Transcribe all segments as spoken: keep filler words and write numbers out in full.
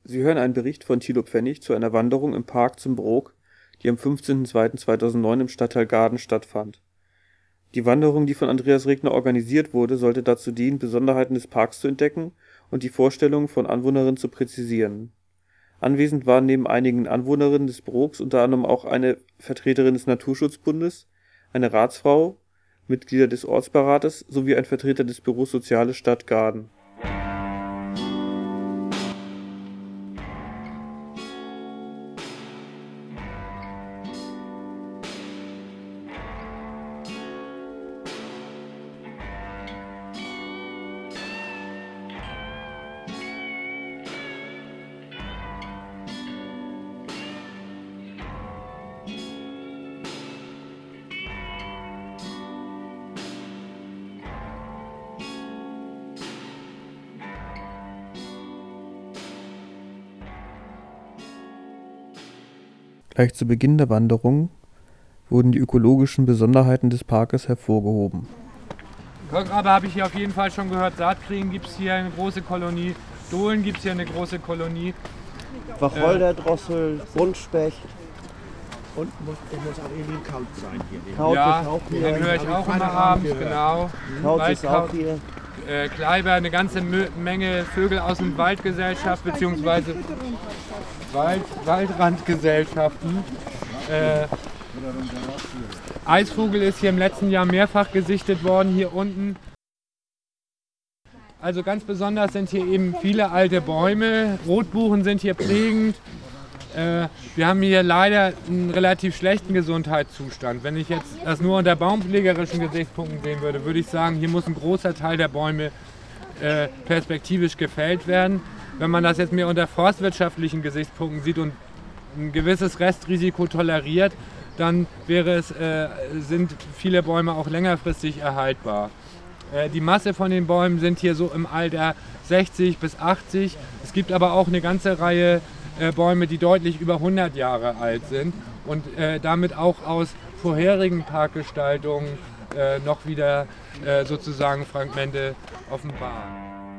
Sie hören einen Bericht von Thilo Pfennig zu einer Wanderung im Park zum Brook, die am fünfzehnten zweiten zweitausendneun im Stadtteil Gaden stattfand. Die Wanderung, die von Andreas Regner organisiert wurde, sollte dazu dienen, Besonderheiten des Parks zu entdecken und die Vorstellungen von Anwohnerinnen zu präzisieren. Anwesend waren neben einigen Anwohnerinnen des Brooks unter anderem auch eine Vertreterin des Naturschutzbundes, eine Ratsfrau, Mitglieder des Ortsberates sowie ein Vertreter des Büros Soziale Stadt Gaden. Gleich zu Beginn der Wanderung wurden die ökologischen Besonderheiten des Parkes hervorgehoben. Korngrabe habe ich hier auf jeden Fall schon gehört. Saatkrähen gibt es hier eine große Kolonie. Dohlen gibt es hier eine große Kolonie. Wacholderdrossel, Buntspecht. Und muss, muss auch irgendwie Kaut sein hier. Kaut Ja, ist auch hier. den höre ich auch immer abends, genau. Kaut ist auch hier. Äh, Kleiber, eine ganze Mö Menge Vögel aus dem Waldgesellschaft bzw. Wald, Waldrandgesellschaften. Äh, Eisvogel ist hier im letzten Jahr mehrfach gesichtet worden, hier unten. Also ganz besonders sind hier eben viele alte Bäume. Rotbuchen sind hier prägend. Äh, wir haben hier leider einen relativ schlechten Gesundheitszustand. Wenn ich jetzt das nur unter baumpflegerischen Gesichtspunkten sehen würde, würde ich sagen, hier muss ein großer Teil der Bäume äh, perspektivisch gefällt werden. Wenn man das jetzt mehr unter forstwirtschaftlichen Gesichtspunkten sieht und ein gewisses Restrisiko toleriert, dann wäre es, äh, sind viele Bäume auch längerfristig erhaltbar. Äh, die Masse von den Bäumen sind hier so im Alter sechzig bis achtzig. Es gibt aber auch eine ganze Reihe äh, Bäume, die deutlich über hundert Jahre alt sind und äh, damit auch aus vorherigen Parkgestaltungen äh, noch wieder äh, sozusagen Fragmente offenbaren.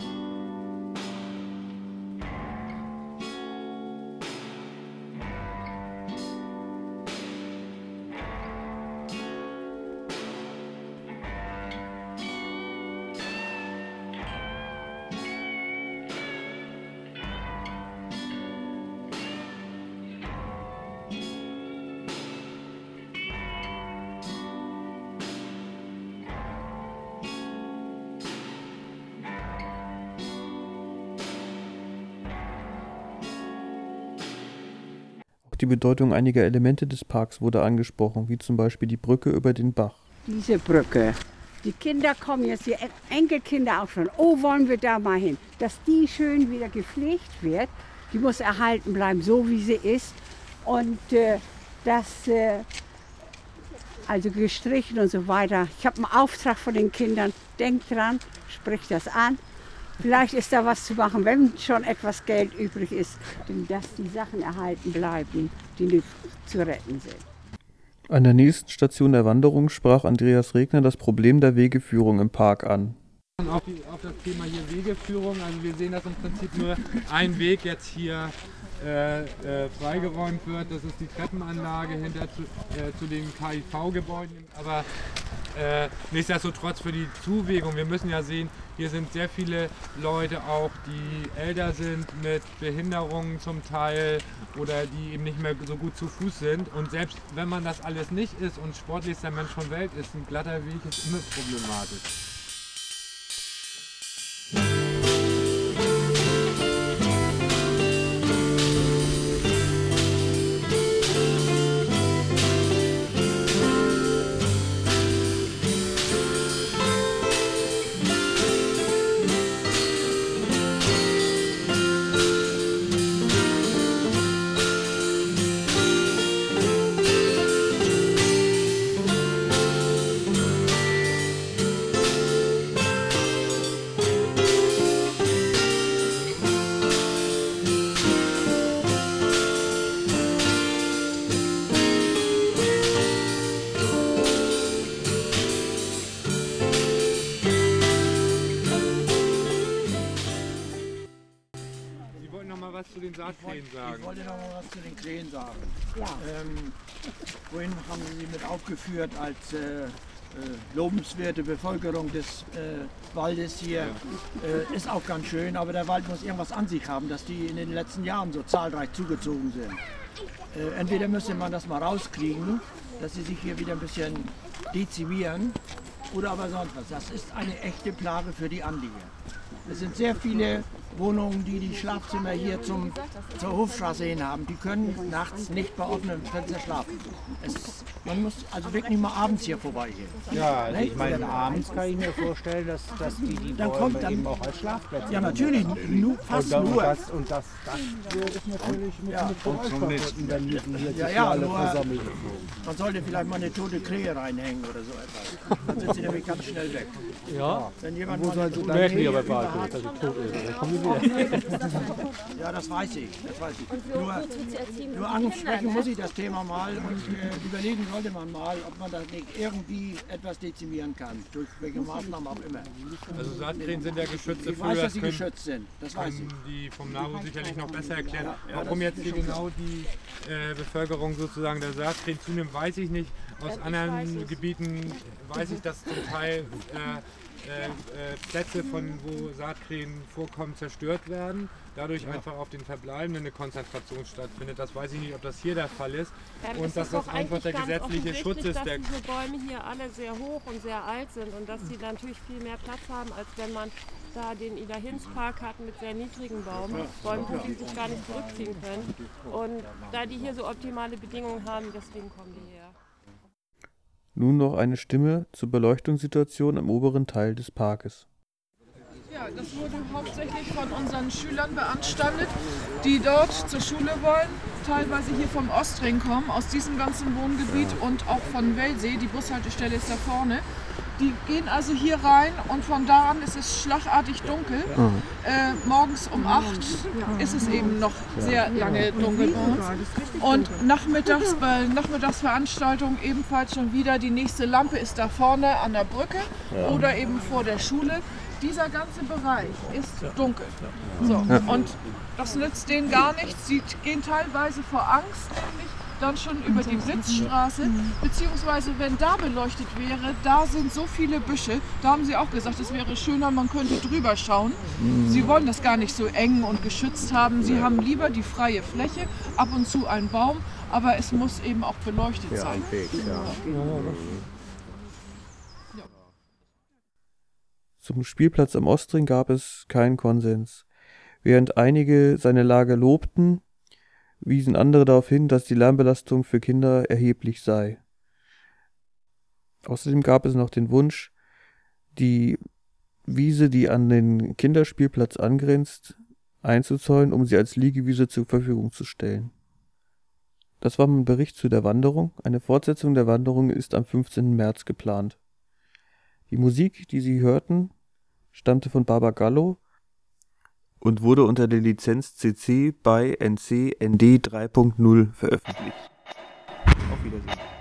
Die Bedeutung einiger Elemente des Parks wurde angesprochen, wie zum Beispiel die Brücke über den Bach. Diese Brücke. Die Kinder kommen jetzt, die Enkelkinder auch schon. Oh, wollen wir da mal hin? Dass die schön wieder gepflegt wird, die muss erhalten bleiben, so wie sie ist. Und äh, das, äh, also gestrichen und so weiter. Ich habe einen Auftrag von den Kindern. Denkt dran, spricht das an. Vielleicht ist da was zu machen, wenn schon etwas Geld übrig ist, dass die Sachen erhalten bleiben, die nicht zu retten sind. An der nächsten Station der Wanderung sprach Andreas Regner das Problem der Wegeführung im Park an. Auf, die, auf das Thema hier Wegeführung, also wir sehen, dass im Prinzip nur ein Weg jetzt hier äh, äh, freigeräumt wird. Das ist die Treppenanlage hinter zu, äh, zu den K I V-Gebäuden. Aber äh, nichtsdestotrotz für die Zuwegung, wir müssen ja sehen, hier sind sehr viele Leute auch, die älter sind, mit Behinderungen zum Teil oder die eben nicht mehr so gut zu Fuß sind. Und selbst wenn man das alles nicht ist und sportlichster Mensch von Welt ist, ein glatter Weg ist immer problematisch. wollten noch mal was zu den Saatkrähen sagen. Ich wollte noch mal was zu den Krähen sagen. Ja. Ähm, vorhin haben Sie mit aufgeführt als äh, äh, lobenswerte Bevölkerung des äh, Waldes hier. Äh, ist auch ganz schön, aber der Wald muss irgendwas an sich haben, dass die in den letzten Jahren so zahlreich zugezogen sind. Äh, entweder müsste man das mal rauskriegen, dass sie sich hier wieder ein bisschen dezimieren, oder aber sonst was. Das ist eine echte Plage für die Anlieger. Es sind sehr viele Wohnungen, die die Schlafzimmer hier zum, zur Hofstraße hin haben. Die können nachts nicht bei offenem Fenster schlafen. Es, man muss also wirklich mal abends hier vorbeigehen. Ja, also Nicht? ich meine, abends kann ich mir vorstellen, dass, dass die die Dann Bäume kommt dann- eben auch als Schlafplätze Ja, natürlich, nur, fast Und, dann, und nur. das, und das, das ist natürlich mit, mit verbunden, wenn die hier Ja, sich ja, alle nur- versammeln. Man sollte vielleicht mal eine tote Krähe reinhängen oder so etwas. Dann sind sie nämlich ganz schnell weg. Ja, Wenn jemand wo mal soll eine sie tote dann Krähe hier bei überhat- Bartel, dass sie tot ist? Dann kommen die wieder. Ja, das weiß ich. Das weiß ich. Nur, nur ansprechen muss ich das Thema mal und äh, überlegen sollte man mal, ob man das nicht irgendwie etwas dezimieren kann. Durch welche Maßnahmen auch immer. Also Saatkrähen sind ja Geschütze Ich für, weiß, dass das sie können, geschützt sind. Das weiß ich. können die vom NABU sicherlich noch besser erklären. Ja, Warum das jetzt ist hier schon genau die äh, Bevölkerung sozusagen der Saatkrähen zunimmt, weiß ich nicht. Aus anderen Gebieten weiß ich, dass zum Teil äh, äh, äh, Plätze, von wo Saatkrähen vorkommen, zerstört werden. Dadurch einfach auf den Verbleibenden eine Konzentration stattfindet. Das weiß ich nicht, ob das hier der Fall ist. Ähm, Und es dass ist das doch einfach der eigentlich ganz gesetzliche Schutz offensichtlich, ist. Der dass diese Bäume hier alle sehr hoch und sehr alt sind und dass sie natürlich viel mehr Platz haben, als wenn man da den Ida-Hinz-Park hat mit sehr niedrigen Baum, Bäumen, wo die sich gar nicht zurückziehen können. Und da die hier so optimale Bedingungen haben, deswegen kommen die her. Nun noch eine Stimme zur Beleuchtungssituation im oberen Teil des Parkes. Ja, das wurde hauptsächlich von unseren Schülern beanstandet, die dort zur Schule wollen, teilweise hier vom Ostring kommen, aus diesem ganzen Wohngebiet und auch von Wellsee, die Bushaltestelle ist da vorne. Die gehen also hier rein und von da an ist es schlagartig dunkel. Äh, morgens um acht ist es eben noch sehr lange dunkel bei uns. Und nachmittags bei Nachmittagsveranstaltungen ebenfalls schon wieder, die nächste Lampe ist da vorne an der Brücke oder eben vor der Schule. Dieser ganze Bereich ist dunkel. So, und das nützt denen gar nichts. Sie gehen teilweise vor Angst nämlich dann schon über die Blitzstraße, beziehungsweise wenn da beleuchtet wäre, da sind so viele Büsche, da haben sie auch gesagt, es wäre schöner, man könnte drüber schauen. Sie wollen das gar nicht so eng und geschützt haben, sie haben lieber die freie Fläche, ab und zu ein Baum, aber es muss eben auch beleuchtet sein. Zum Spielplatz am Ostring gab es keinen Konsens. Während einige seine Lage lobten, wiesen andere darauf hin, dass die Lärmbelastung für Kinder erheblich sei. Außerdem gab es noch den Wunsch, die Wiese, die an den Kinderspielplatz angrenzt, einzuzäunen, um sie als Liegewiese zur Verfügung zu stellen. Das war mein Bericht zu der Wanderung. Eine Fortsetzung der Wanderung ist am fünfzehnten März geplant. Die Musik, die Sie hörten, stammte von Barbagallo und wurde unter der Lizenz C C by N C N D drei Punkt null veröffentlicht. Auf Wiedersehen.